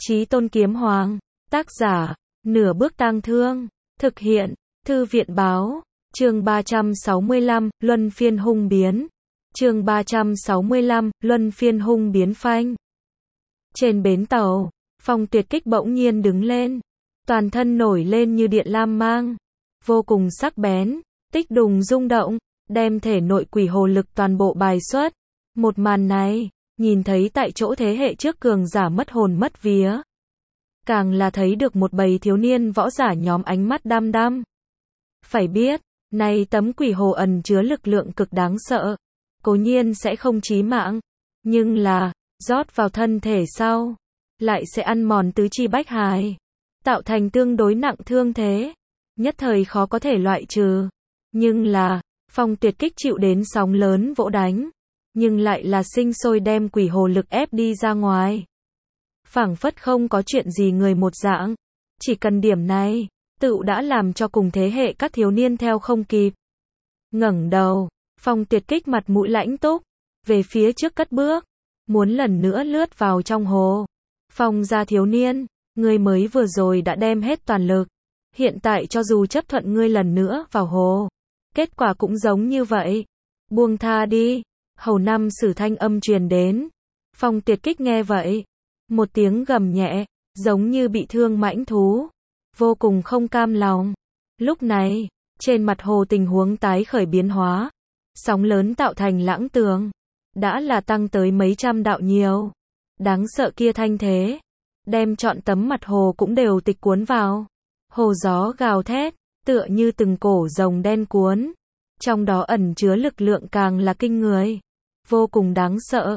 Chí Tôn Kiếm Hoàng. Tác giả, Nửa Bước Tang Thương. Thực hiện, Thư viện Báo. Chương 365, Luân Phiên Hung Biến. Chương 365, Luân Phiên Hung Biến phanh. Trên bến tàu, Phong Tuyệt Kích bỗng nhiên đứng lên. Toàn thân nổi lên như điện lam mang. Vô cùng sắc bén, tích đùng rung động, đem thể nội quỷ hồ lực toàn bộ bài xuất. Một màn này, nhìn thấy tại chỗ thế hệ trước cường giả mất hồn mất vía. Càng là thấy được một bầy thiếu niên võ giả nhóm ánh mắt đăm đăm. Phải biết, này tấm quỷ hồ ẩn chứa lực lượng cực đáng sợ. Cố nhiên sẽ không chí mạng, nhưng là, rót vào thân thể sau, lại sẽ ăn mòn tứ chi bách hài, tạo thành tương đối nặng thương thế. Nhất thời khó có thể loại trừ. Nhưng là, Phong Tuyệt Kích chịu đến sóng lớn vỗ đánh, nhưng lại là sinh sôi đem quỷ hồ lực ép đi ra ngoài. Phảng phất không có chuyện gì người một dạng. Chỉ cần điểm này, tựu đã làm cho cùng thế hệ các thiếu niên theo không kịp. Ngẩng đầu, Phong Tuyệt Kích mặt mũi lãnh túc, về phía trước cất bước, muốn lần nữa lướt vào trong hồ. Phong gia thiếu niên, ngươi mới vừa rồi đã đem hết toàn lực. Hiện tại cho dù chấp thuận ngươi lần nữa vào hồ, kết quả cũng giống như vậy. Buông tha đi. Hầu Năm Sử thanh âm truyền đến. Phong Tuyệt Kích nghe vậy, một tiếng gầm nhẹ, giống như bị thương mãnh thú, vô cùng không cam lòng. Lúc này, trên mặt hồ tình huống tái khởi biến hóa, sóng lớn tạo thành lãng tường, đã là tăng tới mấy trăm đạo nhiều. Đáng sợ kia thanh thế, đem trọn tấm mặt hồ cũng đều tịch cuốn vào. Hồ gió gào thét, tựa như từng cổ rồng đen cuốn, trong đó ẩn chứa lực lượng càng là kinh người, vô cùng đáng sợ.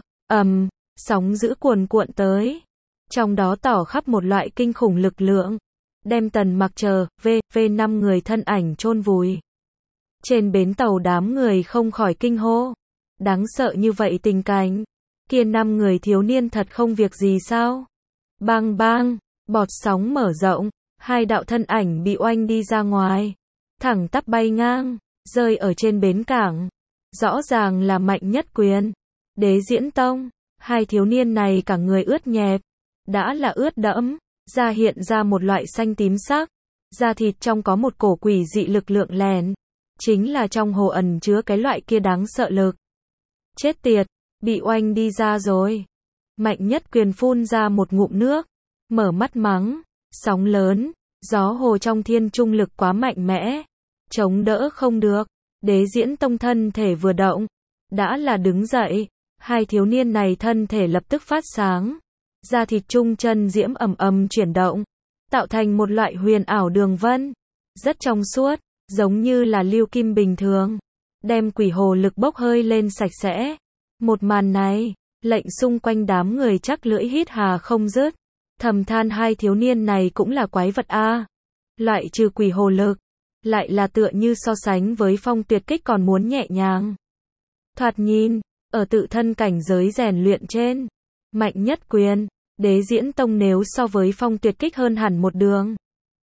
Sóng dữ cuồn cuộn tới, trong đó tỏ khắp một loại kinh khủng lực lượng, đem Tần Mặc chờ, năm người thân ảnh chôn vùi. Trên bến tàu đám người không khỏi kinh hô. Đáng sợ như vậy tình cảnh, kia 5 người thiếu niên thật không việc gì sao? Bang bang, bọt sóng mở rộng, 2 đạo thân ảnh bị oanh đi ra ngoài, thẳng tắp bay ngang, rơi ở trên bến cảng. Rõ ràng là Mạnh Nhất Quyền, Đế Diễn Tông. 2 thiếu niên này cả người ướt nhẹp, đã là ướt đẫm, da hiện ra một loại xanh tím sắc, da thịt trong có một cổ quỷ dị lực lượng lèn, chính là trong hồ ẩn chứa cái loại kia đáng sợ lực. Chết tiệt, bị oanh đi ra rồi. Mạnh Nhất Quyền phun ra một ngụm nước, mở mắt mắng, sóng lớn, gió hồ trong thiên trung lực quá mạnh mẽ, chống đỡ không được. Đế Diễn Tông thân thể vừa động, đã là đứng dậy. 2 thiếu niên này thân thể lập tức phát sáng, da thịt trung chân diễm ầm ầm chuyển động, tạo thành một loại huyền ảo đường vân, rất trong suốt, giống như là lưu kim bình thường, đem quỷ hồ lực bốc hơi lên sạch sẽ. Một màn này, lệnh xung quanh đám người chắc lưỡi hít hà không dứt, thầm than 2 thiếu niên này cũng là quái vật a. Loại trừ quỷ hồ lực, lại là tựa như so sánh với Phong Tuyệt Kích còn muốn nhẹ nhàng. Thoạt nhìn, ở tự thân cảnh giới rèn luyện trên, Mạnh Nhất Quyền, Đế Diễn Tông nếu so với Phong Tuyệt Kích hơn hẳn một đường.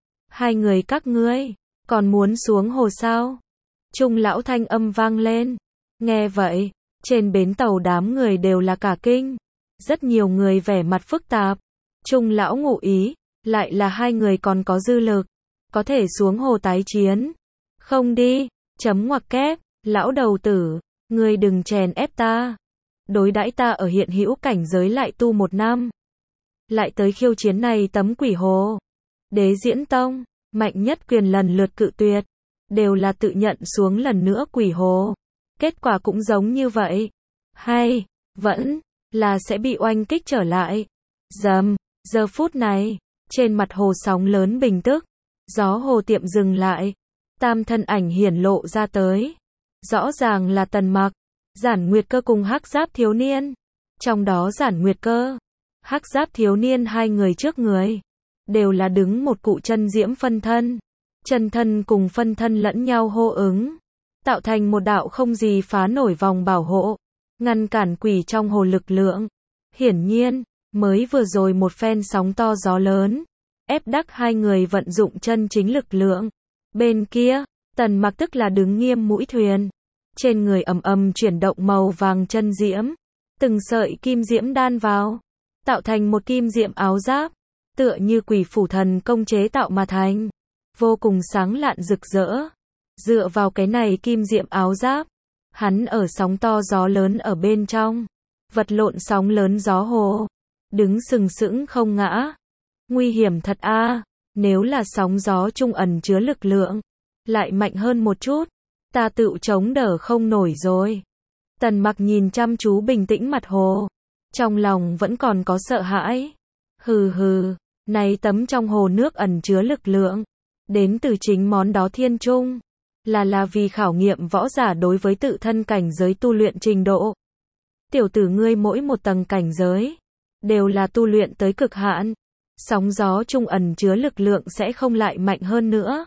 2 người các ngươi, còn muốn xuống hồ sao? Trung lão thanh âm vang lên. Nghe vậy, trên bến tàu đám người đều là cả kinh. Rất nhiều người vẻ mặt phức tạp. Trung lão ngụ ý, lại là 2 người còn có dư lực, có thể xuống hồ tái chiến. Không đi, chấm ngoặc kép, lão đầu tử. Ngươi đừng chèn ép ta. Đối đãi ta ở hiện hữu cảnh giới lại tu 1 năm. Lại tới khiêu chiến này tấm quỷ hồ. Đế Diễn Tông, Mạnh Nhất Quyền lần lượt cự tuyệt. Đều là tự nhận xuống lần nữa quỷ hồ. Kết quả cũng giống như vậy. Hay, vẫn, là sẽ bị oanh kích trở lại. Giờ phút này, trên mặt hồ sóng lớn bình tức. Gió hồ tiệm dừng lại. Tam thân ảnh hiển lộ ra tới. Rõ ràng là Tần Mặc, Giản Nguyệt Cơ cùng Hắc Giáp thiếu niên. Trong đó Giản Nguyệt Cơ, Hắc Giáp thiếu niên 2 người trước người, đều là đứng một cụ chân diễm phân thân. Chân thân cùng phân thân lẫn nhau hô ứng, tạo thành một đạo không gì phá nổi vòng bảo hộ, ngăn cản quỷ trong hồ lực lượng. Hiển nhiên, mới vừa rồi một phen sóng to gió lớn, ép đắc 2 người vận dụng chân chính lực lượng. Bên kia, Tần Mặc tức là đứng nghiêm mũi thuyền, trên người ầm ầm chuyển động màu vàng chân diễm, từng sợi kim diễm đan vào, tạo thành một kim diễm áo giáp, tựa như quỷ phủ thần công chế tạo mà thành, vô cùng sáng lạn rực rỡ. Dựa vào cái này kim diệm áo giáp, hắn ở sóng to gió lớn ở bên trong, vật lộn sóng lớn gió hồ, đứng sừng sững không ngã. Nguy hiểm thật a, nếu là sóng gió trung ẩn chứa lực lượng, lại mạnh hơn một chút, ta tựu chống đỡ không nổi rồi. Tần Mặc nhìn chăm chú bình tĩnh mặt hồ, trong lòng vẫn còn có sợ hãi. Hừ hừ, này tấm trong hồ nước ẩn chứa lực lượng, đến từ chính món đó thiên trung, là vì khảo nghiệm võ giả đối với tự thân cảnh giới tu luyện trình độ. Tiểu tử ngươi mỗi một tầng cảnh giới, đều là tu luyện tới cực hạn, sóng gió trung ẩn chứa lực lượng sẽ không lại mạnh hơn nữa.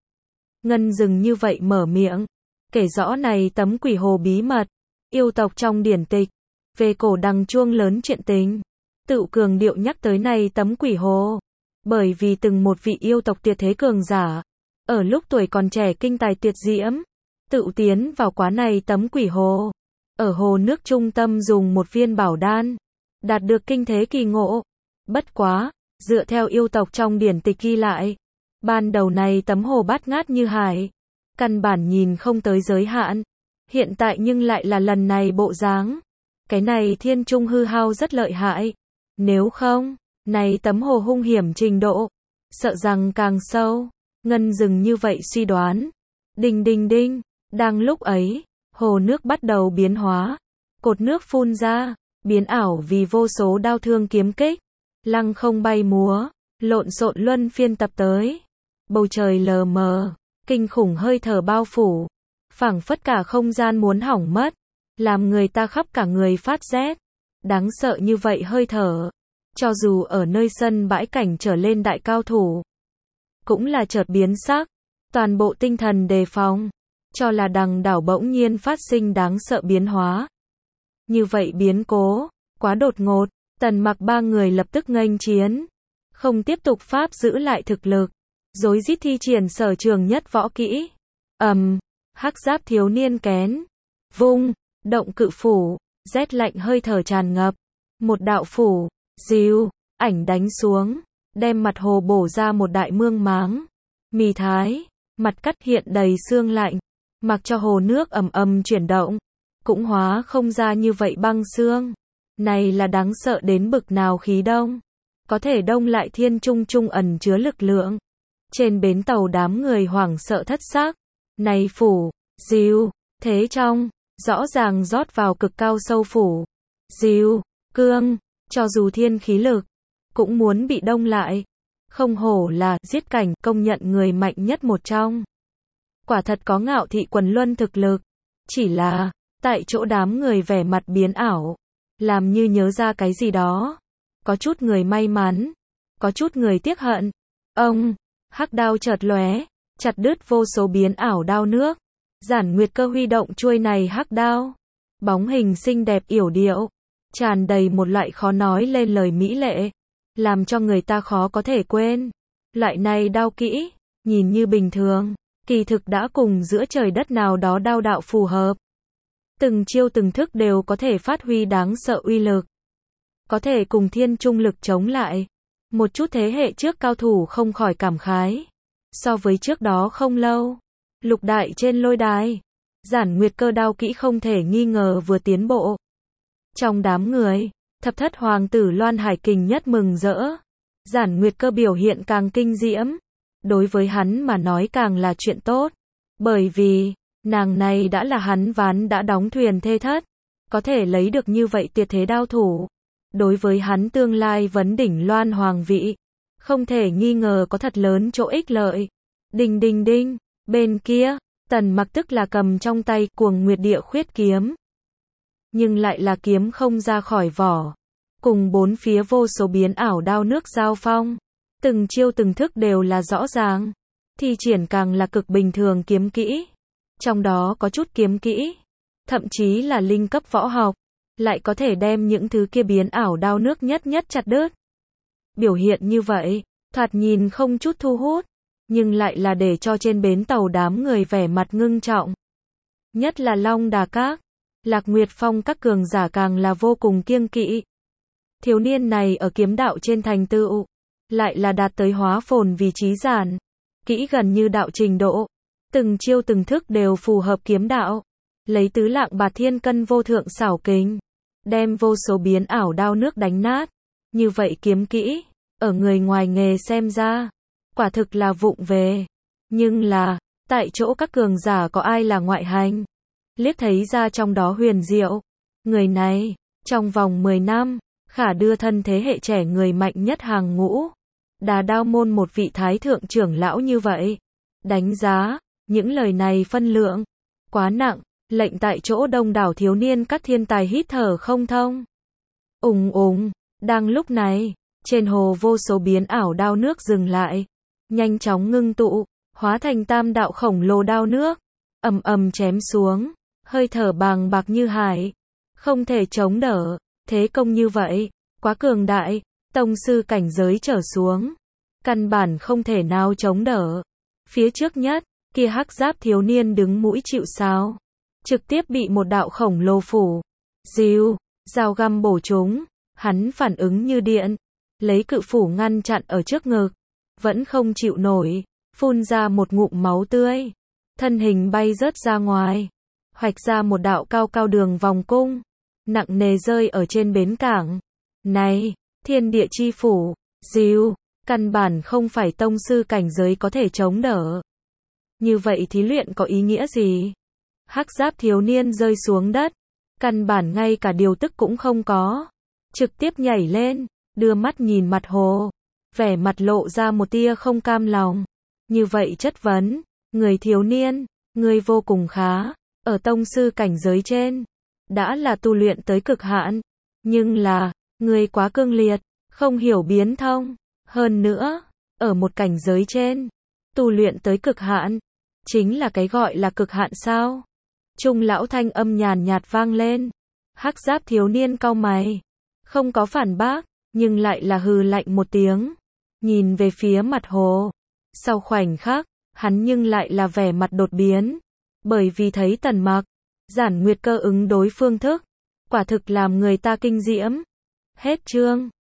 Ngân Dừng như vậy mở miệng, kể rõ này tấm quỷ hồ bí mật, yêu tộc trong điển tịch, về cổ đằng chuông lớn chuyện tình, tự cường điệu nhắc tới này tấm quỷ hồ, bởi vì từng một vị yêu tộc tuyệt thế cường giả, ở lúc tuổi còn trẻ kinh tài tuyệt diễm, tự tiến vào quá này tấm quỷ hồ, ở hồ nước trung tâm dùng một viên bảo đan, đạt được kinh thế kỳ ngộ. Bất quá, dựa theo yêu tộc trong điển tịch ghi lại, ban đầu này tấm hồ bát ngát như hải, căn bản nhìn không tới giới hạn, hiện tại nhưng lại là lần này bộ dáng. Cái này thiên trung hư hao rất lợi hại, nếu không, này tấm hồ hung hiểm trình độ, sợ rằng càng sâu. Ngân Dừng như vậy suy đoán. Đinh đinh đinh, đang lúc ấy, hồ nước bắt đầu biến hóa, cột nước phun ra, biến ảo vì vô số đao thương kiếm kích, lăng không bay múa, lộn xộn luân phiên tập tới. Bầu trời lờ mờ, kinh khủng hơi thở bao phủ, phảng phất cả không gian muốn hỏng mất, làm người ta khắp cả người phát rét. Đáng sợ như vậy hơi thở, cho dù ở nơi sân bãi cảnh trở lên đại cao thủ, cũng là chợt biến sắc, toàn bộ tinh thần đề phòng, cho là đằng đảo bỗng nhiên phát sinh đáng sợ biến hóa. Như vậy biến cố, quá đột ngột, Tần Mặc ba người lập tức nghênh chiến, không tiếp tục pháp giữ lại thực lực, rối rít thi triển sở trường nhất võ kỹ. Hắc giáp thiếu niên kén, vung, động cự phủ, rét lạnh hơi thở tràn ngập, một đạo phủ, diêu, ảnh đánh xuống, đem mặt hồ bổ ra một đại mương máng. Mì thái, mặt cắt hiện đầy sương lạnh, mặc cho hồ nước ầm ầm chuyển động, cũng hóa không ra như vậy băng xương. Này là đáng sợ đến bực nào khí đông, có thể đông lại thiên trung trung ẩn chứa lực lượng. Trên bến tàu đám người hoảng sợ thất xác, này phủ, diêu, thế trong, rõ ràng rót vào cực cao sâu phủ, diêu, cương, cho dù thiên khí lực, cũng muốn bị đông lại. Không hổ là giết cảnh công nhận người mạnh nhất một trong. Quả thật có ngạo thị quần luân thực lực. Chỉ là, tại chỗ đám người vẻ mặt biến ảo, làm như nhớ ra cái gì đó. Có chút người may mắn, có chút người tiếc hận. Hắc đao chợt lóe, chặt đứt vô số biến ảo đao nước. Giản Nguyệt Cơ huy động chuôi này hắc đao, bóng hình xinh đẹp yểu điệu, tràn đầy một loại khó nói lên lời mỹ lệ, làm cho người ta khó có thể quên. Loại này đao kỹ, nhìn như bình thường, kỳ thực đã cùng giữa trời đất nào đó đao đạo phù hợp. Từng chiêu từng thức đều có thể phát huy đáng sợ uy lực, có thể cùng thiên trung lực chống lại. Một chút thế hệ trước cao thủ không khỏi cảm khái. So với trước đó không lâu, lục đại trên lôi đài, Giản Nguyệt Cơ đao kỹ không thể nghi ngờ vừa tiến bộ. Trong đám người, thập thất hoàng tử Loan Hải Kình nhất mừng rỡ. Giản Nguyệt Cơ biểu hiện càng kinh diễm, đối với hắn mà nói càng là chuyện tốt, bởi vì nàng này đã là hắn ván đã đóng thuyền thê thất, có thể lấy được như vậy tuyệt thế đao thủ, đối với hắn tương lai vấn đỉnh Loan hoàng vị, không thể nghi ngờ có thật lớn chỗ ích lợi. Đinh đinh đinh, bên kia, Tần Mặc tức là cầm trong tay Cuồng Nguyệt Địa Khuyết kiếm, nhưng lại là kiếm không ra khỏi vỏ, cùng bốn phía vô số biến ảo đao nước giao phong, từng chiêu từng thức đều là rõ ràng, thi triển càng là cực bình thường kiếm kỹ, trong đó có chút kiếm kỹ, thậm chí là linh cấp võ học, lại có thể đem những thứ kia biến ảo đao nước nhất nhất chặt đứt. Biểu hiện như vậy, thoạt nhìn không chút thu hút, nhưng lại là để cho trên bến tàu đám người vẻ mặt ngưng trọng. Nhất là Long Đà Các, Lạc Nguyệt Phong các cường giả càng là vô cùng kiêng kỵ. Thiếu niên này ở kiếm đạo trên thành tựu, lại là đạt tới hóa phồn vì trí giản, kỹ gần như đạo trình độ, từng chiêu từng thức đều phù hợp kiếm đạo, lấy tứ lạng bạt thiên cân vô thượng xảo kình, đem vô số biến ảo đao nước đánh nát, như vậy kiếm kỹ, ở người ngoài nghề xem ra, quả thực là vụng về, nhưng là, tại chỗ các cường giả có ai là ngoại hành, liếc thấy ra trong đó huyền diệu, người này, trong vòng 10 năm, khả đưa thân thế hệ trẻ người mạnh nhất hàng ngũ, Đà Đao môn một vị thái thượng trưởng lão như vậy, đánh giá, những lời này phân lượng, quá nặng, lệnh tại chỗ đông đảo thiếu niên các thiên tài hít thở không thông. Ùng ùng, đang lúc này, trên hồ vô số biến ảo đao nước dừng lại, nhanh chóng ngưng tụ, hóa thành tam đạo khổng lồ đao nước, ầm ầm chém xuống, hơi thở bàng bạc như hải, không thể chống đỡ, thế công như vậy, quá cường đại, tông sư cảnh giới trở xuống, căn bản không thể nào chống đỡ. Phía trước nhất, kia hắc giáp thiếu niên đứng mũi chịu sào, trực tiếp bị một đạo khổng lồ phủ, dìu, dao găm bổ trúng, hắn phản ứng như điện, lấy cự phủ ngăn chặn ở trước ngực, vẫn không chịu nổi, phun ra một ngụm máu tươi, thân hình bay rớt ra ngoài, hoạch ra một đạo cao cao đường vòng cung, nặng nề rơi ở trên bến cảng. Này, thiên địa chi phủ, dìu, căn bản không phải tông sư cảnh giới có thể chống đỡ. Như vậy thí luyện có ý nghĩa gì? Hắc giáp thiếu niên rơi xuống đất, căn bản ngay cả điều tức cũng không có, trực tiếp nhảy lên, đưa mắt nhìn mặt hồ, vẻ mặt lộ ra một tia không cam lòng. Như vậy chất vấn, người thiếu niên, người vô cùng khá, ở tông sư cảnh giới trên, đã là tu luyện tới cực hạn, nhưng là, người quá cương liệt, không hiểu biến thông, hơn nữa, ở một cảnh giới trên, tu luyện tới cực hạn, chính là cái gọi là cực hạn sao? Trung lão thanh âm nhàn nhạt vang lên, hắc giáp thiếu niên cau mày, không có phản bác, nhưng lại là hừ lạnh một tiếng, nhìn về phía mặt hồ. Sau khoảnh khắc, hắn nhưng lại là vẻ mặt đột biến, bởi vì thấy Tần Mặc, Giản Nguyệt Cơ ứng đối phương thức, quả thực làm người ta kinh diễm. Hết chương.